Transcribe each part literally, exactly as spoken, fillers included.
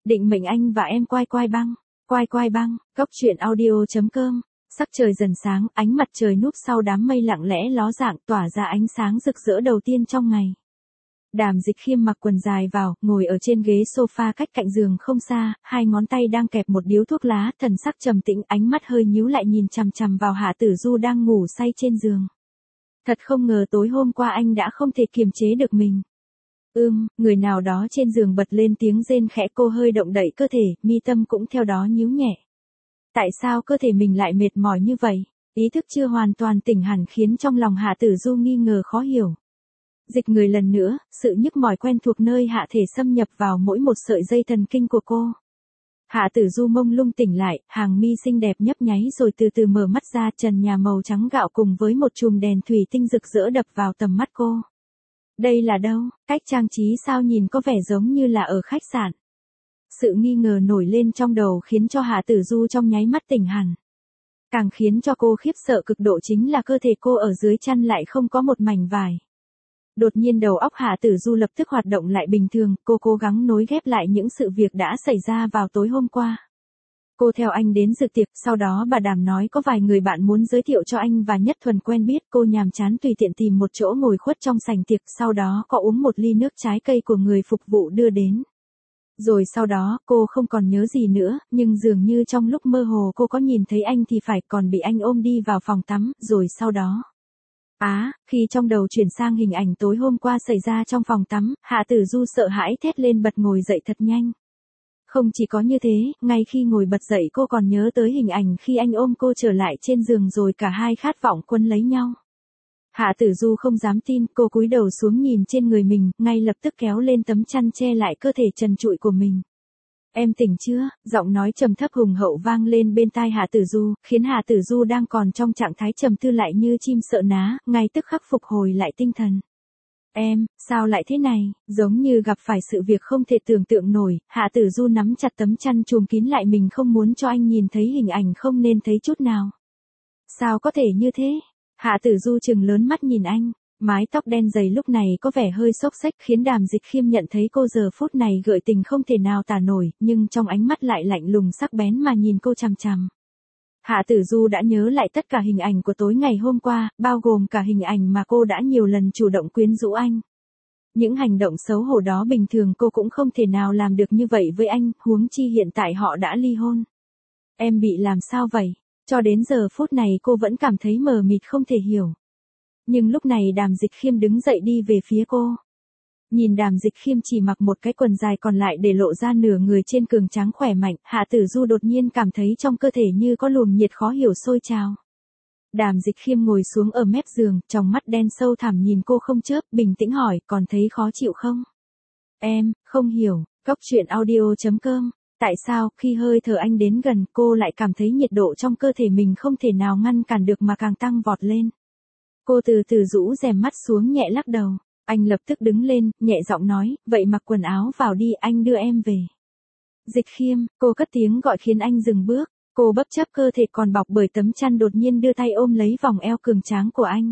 định mệnh anh và em quai quai băng, quai quai băng, góc truyện audio chấm com. Sắc trời dần sáng, ánh mặt trời núp sau đám mây lặng lẽ ló dạng tỏa ra ánh sáng rực rỡ đầu tiên trong ngày. Đàm Dịch Khiêm mặc quần dài vào, ngồi ở trên ghế sofa cách cạnh giường không xa, hai ngón tay đang kẹp một điếu thuốc lá, thần sắc trầm tĩnh, ánh mắt hơi nhíu lại nhìn chằm chằm vào Hạ Tử Du đang ngủ say trên giường. Thật không ngờ tối hôm qua anh đã không thể kiềm chế được mình. Ưm, người nào đó trên giường bật lên tiếng rên khẽ, cô hơi động đậy cơ thể, mi tâm cũng theo đó nhíu nhẹ. Tại sao cơ thể mình lại mệt mỏi như vậy? Ý thức chưa hoàn toàn tỉnh hẳn khiến trong lòng Hạ Tử Du nghi ngờ khó hiểu. Dịch người lần nữa, sự nhức mỏi quen thuộc nơi hạ thể xâm nhập vào mỗi một sợi dây thần kinh của cô. Hạ Tử Du mông lung tỉnh lại, hàng mi xinh đẹp nhấp nháy rồi từ từ mở mắt ra, trần nhà màu trắng gạo cùng với một chùm đèn thủy tinh rực rỡ đập vào tầm mắt cô. Đây là đâu? Cách trang trí sao nhìn có vẻ giống như là ở khách sạn. Sự nghi ngờ nổi lên trong đầu khiến cho Hạ Tử Du trong nháy mắt tỉnh hẳn. Càng khiến cho cô khiếp sợ cực độ chính là cơ thể cô ở dưới chăn lại không có một mảnh vải. Đột nhiên đầu óc Hạ Tử Du lập tức hoạt động lại bình thường, cô cố gắng nối ghép lại những sự việc đã xảy ra vào tối hôm qua. Cô theo anh đến dự tiệc, sau đó bà Đàm nói có vài người bạn muốn giới thiệu cho anh và Nhất Thuần quen biết, cô nhàm chán tùy tiện tìm một chỗ ngồi khuất trong sảnh tiệc, sau đó có uống một ly nước trái cây của người phục vụ đưa đến. Rồi sau đó, cô không còn nhớ gì nữa, nhưng dường như trong lúc mơ hồ cô có nhìn thấy anh thì phải, còn bị anh ôm đi vào phòng tắm, rồi sau đó. Á, à, khi trong đầu chuyển sang hình ảnh tối hôm qua xảy ra trong phòng tắm, Hạ Tử Du sợ hãi thét lên bật ngồi dậy thật nhanh. Không chỉ có như thế, ngay khi ngồi bật dậy cô còn nhớ tới hình ảnh khi anh ôm cô trở lại trên giường rồi cả hai khát vọng quấn lấy nhau. Hạ Tử Du không dám tin, cô cúi đầu xuống nhìn trên người mình, ngay lập tức kéo lên tấm chăn che lại cơ thể trần trụi của mình. Em tỉnh chưa? Giọng nói trầm thấp hùng hậu vang lên bên tai Hạ Tử Du, khiến Hạ Tử Du đang còn trong trạng thái trầm tư lại như chim sợ ná, ngay tức khắc phục hồi lại tinh thần. Em, sao lại thế này? Giống như gặp phải sự việc không thể tưởng tượng nổi, Hạ Tử Du nắm chặt tấm chăn trùm kín lại mình không muốn cho anh nhìn thấy hình ảnh không nên thấy chút nào. Sao có thể như thế? Hạ Tử Du trừng lớn mắt nhìn anh. Mái tóc đen dày lúc này có vẻ hơi xốc xếch khiến Đàm Dịch Khiêm nhận thấy cô giờ phút này gợi tình không thể nào tả nổi, nhưng trong ánh mắt lại lạnh lùng sắc bén mà nhìn cô chằm chằm. Hạ Tử Du đã nhớ lại tất cả hình ảnh của tối ngày hôm qua, bao gồm cả hình ảnh mà cô đã nhiều lần chủ động quyến rũ anh. Những hành động xấu hổ đó bình thường cô cũng không thể nào làm được như vậy với anh, huống chi hiện tại họ đã ly hôn. Em bị làm sao vậy? Cho đến giờ phút này cô vẫn cảm thấy mờ mịt không thể hiểu. Nhưng lúc này Đàm Dịch Khiêm đứng dậy đi về phía cô. Nhìn Đàm Dịch Khiêm chỉ mặc một cái quần dài còn lại để lộ ra nửa người trên cường tráng khỏe mạnh, Hạ Tử Du đột nhiên cảm thấy trong cơ thể như có luồng nhiệt khó hiểu sôi trào. Đàm Dịch Khiêm ngồi xuống ở mép giường, trong mắt đen sâu thẳm nhìn cô không chớp, bình tĩnh hỏi, còn thấy khó chịu không? Em, không hiểu, góc truyện audio chấm com. Tại sao, khi hơi thở anh đến gần, cô lại cảm thấy nhiệt độ trong cơ thể mình không thể nào ngăn cản được mà càng tăng vọt lên? Cô từ từ rũ rèm mắt xuống nhẹ lắc đầu. Anh lập tức đứng lên, nhẹ giọng nói, vậy mặc quần áo vào đi, anh đưa em về. Dịch Khiêm, cô cất tiếng gọi khiến anh dừng bước. Cô bất chấp cơ thể còn bọc bởi tấm chăn đột nhiên đưa tay ôm lấy vòng eo cường tráng của anh.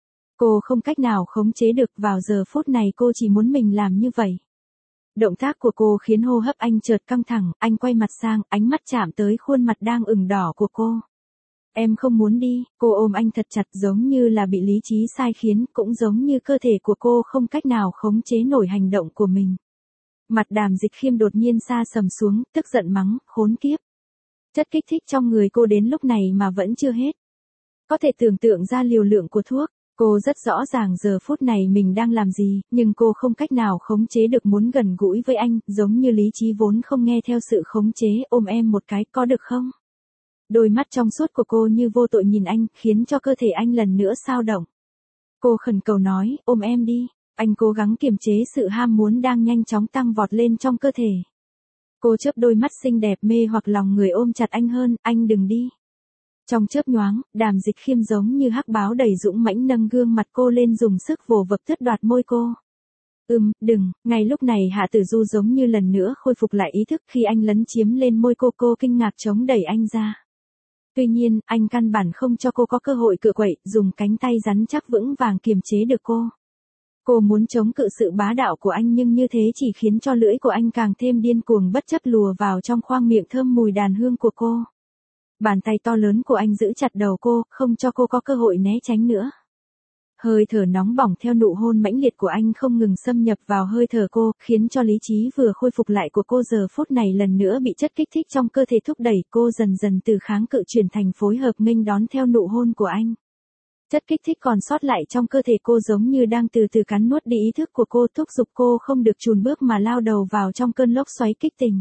Cô không cách nào khống chế được, vào giờ phút này cô chỉ muốn mình làm như vậy. Động tác của cô khiến hô hấp anh chợt căng thẳng, anh quay mặt sang, ánh mắt chạm tới khuôn mặt đang ửng đỏ của cô. Em không muốn đi, cô ôm anh thật chặt giống như là bị lý trí sai khiến, cũng giống như cơ thể của cô không cách nào khống chế nổi hành động của mình. Mặt Đàm Dịch Khiêm đột nhiên sa sầm xuống, tức giận mắng, khốn kiếp. Chất kích thích trong người cô đến lúc này mà vẫn chưa hết. Có thể tưởng tượng ra liều lượng của thuốc, cô rất rõ ràng giờ phút này mình đang làm gì, nhưng cô không cách nào khống chế được muốn gần gũi với anh, giống như lý trí vốn không nghe theo sự khống chế, ôm em một cái, có được không? Đôi mắt trong suốt của cô như vô tội nhìn anh, khiến cho cơ thể anh lần nữa xao động. Cô khẩn cầu nói, ôm em đi. Anh cố gắng kiềm chế sự ham muốn đang nhanh chóng tăng vọt lên trong cơ thể. Cô chớp đôi mắt xinh đẹp mê hoặc lòng người ôm chặt anh hơn, anh đừng đi. Trong chớp nhoáng, Đàm Dịch Khiêm giống như hắc báo đầy dũng mãnh nâng gương mặt cô lên dùng sức vồ vập tước đoạt môi cô. Ừm, đừng, ngay lúc này Hạ Tử Du giống như lần nữa khôi phục lại ý thức khi anh lấn chiếm lên môi cô, cô kinh ngạc chống đẩy anh ra. Tuy nhiên, anh căn bản không cho cô có cơ hội cựa quậy, dùng cánh tay rắn chắc vững vàng kiềm chế được cô. Cô muốn chống cự sự bá đạo của anh nhưng như thế chỉ khiến cho lưỡi của anh càng thêm điên cuồng bất chấp lùa vào trong khoang miệng thơm mùi đàn hương của cô. Bàn tay to lớn của anh giữ chặt đầu cô, không cho cô có cơ hội né tránh nữa. Hơi thở nóng bỏng theo nụ hôn mãnh liệt của anh không ngừng xâm nhập vào hơi thở cô, khiến cho lý trí vừa khôi phục lại của cô giờ phút này lần nữa bị chất kích thích trong cơ thể thúc đẩy, cô dần dần từ kháng cự chuyển thành phối hợp nghênh đón theo nụ hôn của anh. Chất kích thích còn sót lại trong cơ thể cô giống như đang từ từ cắn nuốt đi ý thức của cô, thúc giục cô không được chùn bước mà lao đầu vào trong cơn lốc xoáy kích tình.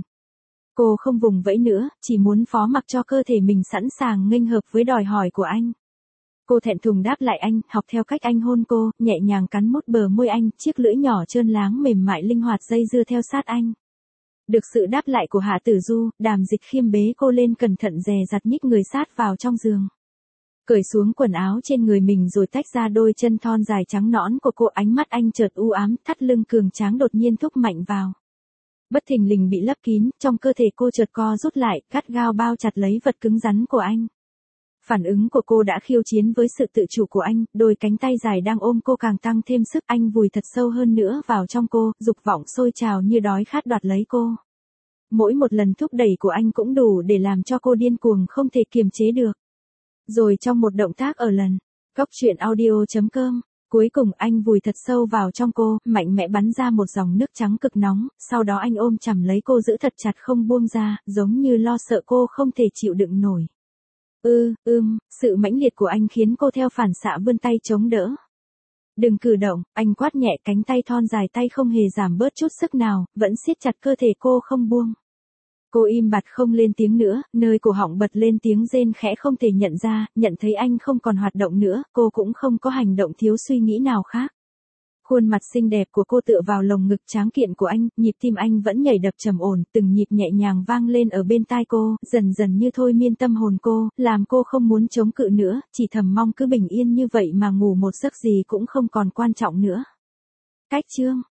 Cô không vùng vẫy nữa, chỉ muốn phó mặc cho cơ thể mình sẵn sàng nghênh hợp với đòi hỏi của anh. Cô thẹn thùng đáp lại anh, học theo cách anh hôn cô, nhẹ nhàng cắn mút bờ môi anh, chiếc lưỡi nhỏ trơn láng mềm mại linh hoạt dây dưa theo sát anh. Được sự đáp lại của Hạ Tử Du, Đàm Dịch Khiêm bế cô lên cẩn thận dè dặt nhích người sát vào trong giường. Cởi xuống quần áo trên người mình rồi tách ra đôi chân thon dài trắng nõn của cô, ánh mắt anh chợt u ám, thắt lưng cường tráng đột nhiên thúc mạnh vào. Bất thình lình bị lấp kín, trong cơ thể cô chợt co rút lại, gắt gao bao chặt lấy vật cứng rắn của anh. Phản ứng của cô đã khiêu chiến với sự tự chủ của anh, đôi cánh tay dài đang ôm cô càng tăng thêm sức, anh vùi thật sâu hơn nữa vào trong cô, dục vọng sôi trào như đói khát đoạt lấy cô. Mỗi một lần thúc đẩy của anh cũng đủ để làm cho cô điên cuồng không thể kiềm chế được. Rồi trong một động tác ở lần, Cóc Truyện Audio chấm com, cuối cùng anh vùi thật sâu vào trong cô, mạnh mẽ bắn ra một dòng nước trắng cực nóng, sau đó anh ôm chầm lấy cô giữ thật chặt không buông ra, giống như lo sợ cô không thể chịu đựng nổi. Ư, ừ, ưm, sự mãnh liệt của anh khiến cô theo phản xạ vươn tay chống đỡ. Đừng cử động, anh quát nhẹ, cánh tay thon dài tay không hề giảm bớt chút sức nào, vẫn siết chặt cơ thể cô không buông. Cô im bặt không lên tiếng nữa, nơi cổ họng bật lên tiếng rên khẽ không thể nhận ra, nhận thấy anh không còn hoạt động nữa, cô cũng không có hành động thiếu suy nghĩ nào khác. Khuôn mặt xinh đẹp của cô tựa vào lồng ngực tráng kiện của anh, nhịp tim anh vẫn nhảy đập trầm ổn, từng nhịp nhẹ nhàng vang lên ở bên tai cô, dần dần như thôi miên tâm hồn cô, làm cô không muốn chống cự nữa, chỉ thầm mong cứ bình yên như vậy mà ngủ một giấc gì cũng không còn quan trọng nữa. Cách chương